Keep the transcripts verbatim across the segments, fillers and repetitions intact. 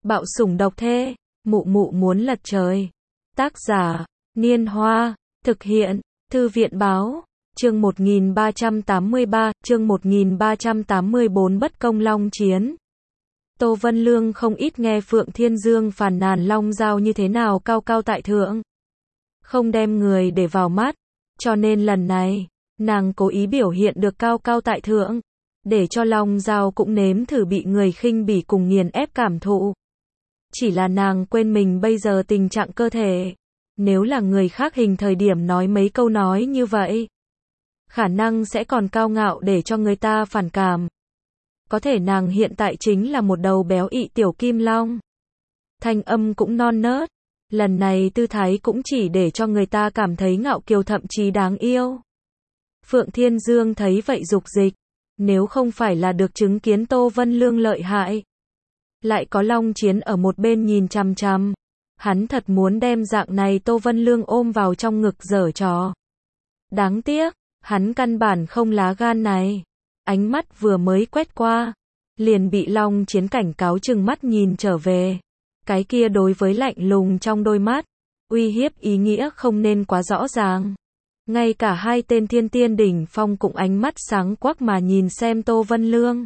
Bạo sủng độc thê, mụ mụ muốn lật trời. Tác giả, Niên Hoa, thực hiện, Thư viện báo, chương một nghìn ba trăm tám mươi ba, chương một nghìn ba trăm tám mươi bốn bất công long chiến. Tô Vân Lương không ít nghe Phượng Thiên Dương phàn nàn Long Dao như thế nào cao cao tại thượng. Không đem người để vào mắt, cho nên lần này, nàng cố ý biểu hiện được cao cao tại thượng, để cho Long Dao cũng nếm thử bị người khinh bỉ cùng nghiền ép cảm thụ. Chỉ là nàng quên mình bây giờ tình trạng cơ thể. Nếu là người khác hình thời điểm nói mấy câu nói như vậy, khả năng sẽ còn cao ngạo để cho người ta phản cảm. Có thể nàng hiện tại chính là một đầu béo ị tiểu kim long. Thanh âm cũng non nớt. Lần này tư thái cũng chỉ để cho người ta cảm thấy ngạo kiều thậm chí đáng yêu. Phượng Thiên Dương thấy vậy dục dịch. Nếu không phải là được chứng kiến Tô Vân Lương lợi hại, lại có Long Chiến ở một bên nhìn chằm chằm, hắn thật muốn đem dạng này Tô Vân Lương ôm vào trong ngực giở trò. Đáng tiếc, hắn căn bản không lá gan này. Ánh mắt vừa mới quét qua, liền bị Long Chiến cảnh cáo chừng mắt nhìn trở về. Cái kia đối với lạnh lùng trong đôi mắt, uy hiếp ý nghĩa không nên quá rõ ràng. Ngay cả hai tên thiên tiên đỉnh phong cũng ánh mắt sáng quắc mà nhìn xem Tô Vân Lương.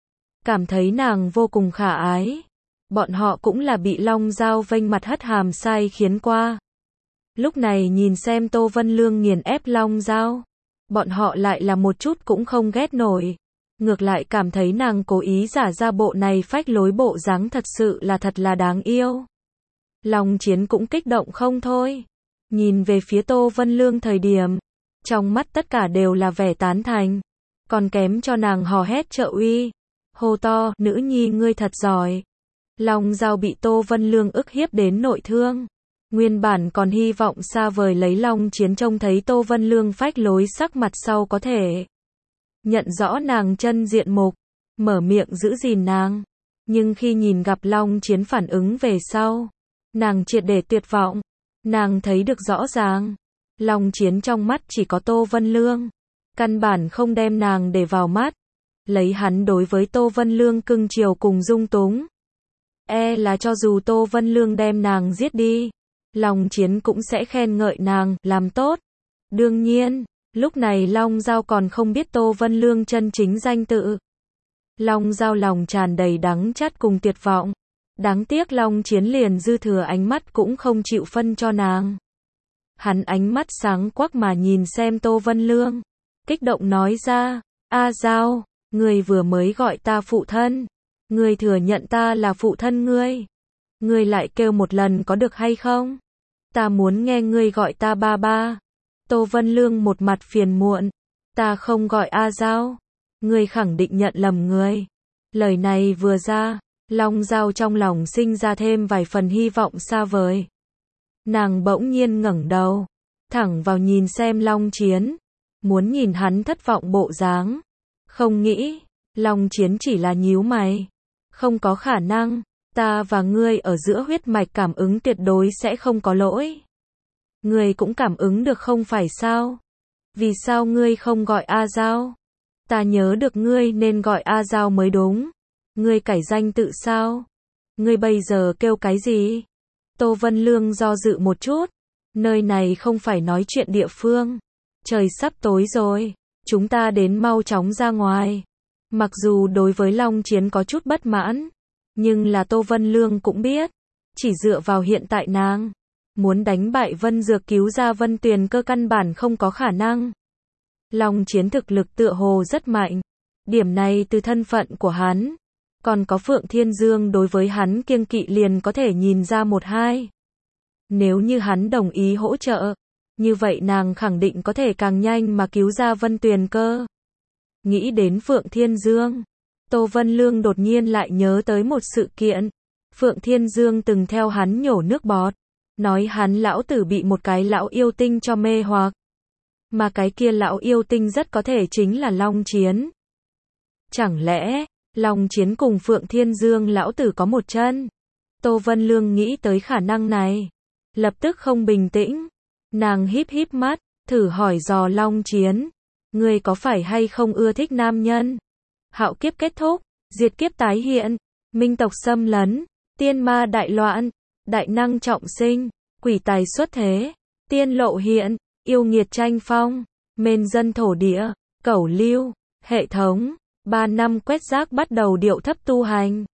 Cảm thấy nàng vô cùng khả ái. Bọn họ cũng là bị Long Dao vênh mặt hất hàm sai khiến qua. Lúc này nhìn xem Tô Vân Lương nghiền ép Long Dao, bọn họ lại là một chút cũng không ghét nổi. Ngược lại cảm thấy nàng cố ý giả ra bộ này phách lối bộ dáng thật sự là thật là đáng yêu. Long Chiến cũng kích động không thôi. Nhìn về phía Tô Vân Lương thời điểm, trong mắt tất cả đều là vẻ tán thành. Còn kém cho nàng hò hét trợ uy. Hô to, nữ nhi ngươi thật giỏi. Long Dao bị Tô Vân Lương ức hiếp đến nội thương. Nguyên bản còn hy vọng xa vời lấy Long Chiến trông thấy Tô Vân Lương phách lối sắc mặt sau có thể nhận rõ nàng chân diện mục, mở miệng giữ gìn nàng. Nhưng khi nhìn gặp Long Chiến phản ứng về sau, nàng triệt để tuyệt vọng. Nàng thấy được rõ ràng, Long Chiến trong mắt chỉ có Tô Vân Lương, căn bản không đem nàng để vào mắt. Lấy hắn đối với Tô Vân Lương cưng chiều cùng dung túng, e là cho dù Tô Vân Lương đem nàng giết đi, Long Chiến cũng sẽ khen ngợi nàng, làm tốt. Đương nhiên, lúc này Long Dao còn không biết Tô Vân Lương chân chính danh tự. Long Dao lòng tràn đầy đắng chát cùng tuyệt vọng. Đáng tiếc Long Chiến liền dư thừa ánh mắt cũng không chịu phân cho nàng. Hắn ánh mắt sáng quắc mà nhìn xem Tô Vân Lương, kích động nói ra, A Dao, ngươi vừa mới gọi ta phụ thân. Ngươi thừa nhận ta là phụ thân ngươi. Ngươi lại kêu một lần có được hay không? Ta muốn nghe ngươi gọi ta ba ba. Tô Vân Lương một mặt phiền muộn. Ta không gọi A Dao. Ngươi khẳng định nhận lầm người. Lời này vừa ra, Long Dao trong lòng sinh ra thêm vài phần hy vọng xa vời. Nàng bỗng nhiên ngẩng đầu, thẳng vào nhìn xem Long Chiến, muốn nhìn hắn thất vọng bộ dáng. Không nghĩ, Long Chiến chỉ là nhíu mày. Không có khả năng, ta và ngươi ở giữa huyết mạch cảm ứng tuyệt đối sẽ không có lỗi. Ngươi cũng cảm ứng được không phải sao? Vì sao ngươi không gọi A Dao? Ta nhớ được ngươi nên gọi A Dao mới đúng. Ngươi cải danh tự sao? Ngươi bây giờ kêu cái gì? Tô Vân Lương do dự một chút. Nơi này không phải nói chuyện địa phương. Trời sắp tối rồi, chúng ta đến mau chóng ra ngoài. Mặc dù đối với Long Chiến có chút bất mãn, nhưng là Tô Vân Lương cũng biết, chỉ dựa vào hiện tại nàng, muốn đánh bại Vân Dược cứu ra Vân Tuyền Cơ căn bản không có khả năng. Long Chiến thực lực tựa hồ rất mạnh, điểm này từ thân phận của hắn, còn có Phượng Thiên Dương đối với hắn kiêng kỵ liền có thể nhìn ra một hai. Nếu như hắn đồng ý hỗ trợ, như vậy nàng khẳng định có thể càng nhanh mà cứu ra Vân Tuyền Cơ. Nghĩ đến Phượng Thiên Dương, Tô Vân Lương đột nhiên lại nhớ tới một sự kiện. Phượng Thiên Dương từng theo hắn nhổ nước bọt, nói hắn lão tử bị một cái lão yêu tinh cho mê hoặc. Mà cái kia lão yêu tinh rất có thể chính là Long Chiến. Chẳng lẽ, Long Chiến cùng Phượng Thiên Dương lão tử có một chân? Tô Vân Lương nghĩ tới khả năng này, lập tức không bình tĩnh. Nàng híp híp mắt, thử hỏi dò Long Chiến. Ngươi có phải hay không ưa thích nam nhân? Hạo kiếp kết thúc, diệt kiếp tái hiện, minh tộc xâm lấn, tiên ma đại loạn, đại năng trọng sinh, quỷ tài xuất thế, tiên lộ hiện, yêu nghiệt tranh phong, mên dân thổ địa, cẩu lưu, hệ thống, ba năm quét rác bắt đầu điệu thấp tu hành.